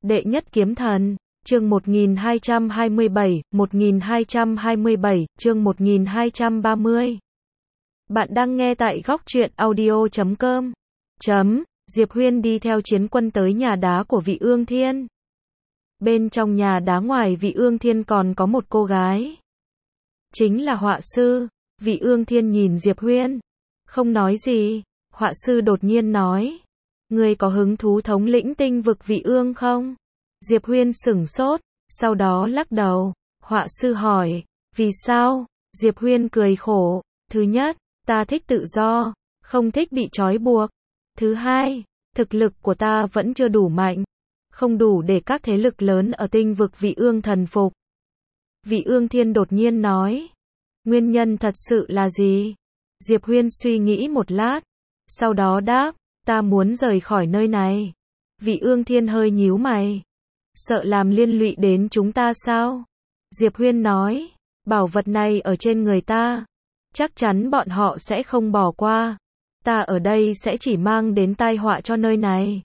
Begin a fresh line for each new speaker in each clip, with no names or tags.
Đệ nhất kiếm thần, chương 1227, chương 1230. Bạn đang nghe tại góc truyện audio.com. Diệp Huyên đi theo chiến quân tới nhà đá của Vị Ương Thiên. Bên trong nhà đá ngoài Vị Ương Thiên còn có một cô gái. Chính là họa sư. Vị Ương Thiên nhìn Diệp Huyên. Không nói gì. Họa sư đột nhiên nói. Ngươi có hứng thú thống lĩnh tinh vực Vị Ương không? Diệp Huyên sửng sốt, sau đó lắc đầu. Họa sư hỏi, vì sao? Diệp Huyên cười khổ. Thứ nhất, ta thích tự do, không thích bị trói buộc. Thứ hai, thực lực của ta vẫn chưa đủ mạnh, không đủ để các thế lực lớn ở tinh vực Vị Ương thần phục. Vị Ương Thiên đột nhiên nói, nguyên nhân thật sự là gì? Diệp Huyên suy nghĩ một lát, sau đó đáp, ta muốn rời khỏi nơi này. Vị Ương Thiên hơi nhíu mày, sợ làm liên lụy đến chúng ta sao? Diệp Huyên nói, bảo vật này ở trên người ta, chắc chắn bọn họ sẽ không bỏ qua. Ta ở đây sẽ chỉ mang đến tai họa cho nơi này.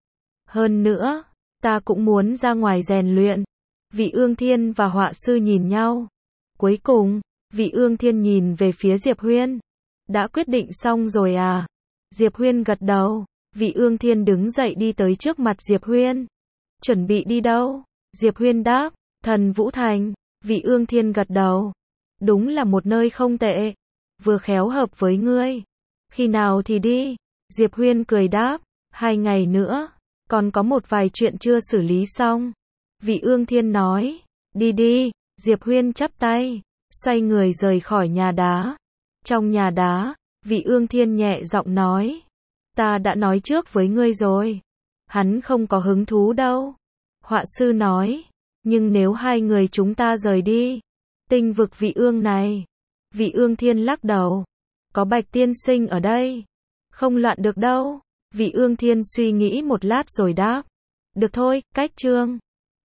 Hơn nữa, ta cũng muốn ra ngoài rèn luyện. Vị Ương Thiên và họa sư nhìn nhau. Cuối cùng, Vị Ương Thiên nhìn về phía Diệp Huyên. Đã quyết định xong rồi à? Diệp Huyên gật đầu. Vị Ương Thiên đứng dậy đi tới trước mặt Diệp Huyên. Chuẩn bị đi đâu? Diệp Huyên đáp, Thần Vũ Thành. Vị Ương Thiên gật đầu. Đúng là một nơi không tệ. Vừa khéo hợp với ngươi. Khi nào thì đi? Diệp Huyên cười đáp, 2 ngày nữa. Còn có một vài chuyện chưa xử lý xong. Vị Ương Thiên nói, đi đi. Diệp Huyên chắp tay, xoay người rời khỏi nhà đá. Trong nhà đá, Vị Ương Thiên nhẹ giọng nói, ta đã nói trước với ngươi rồi. Hắn không có hứng thú đâu. Họa sư nói, nhưng nếu 2 người chúng ta rời đi, tinh vực Vị Ương này. Vị Ương Thiên lắc đầu, có Bạch tiên sinh ở đây, không loạn được đâu. Vị Ương Thiên suy nghĩ một lát rồi đáp, được thôi, cách chương.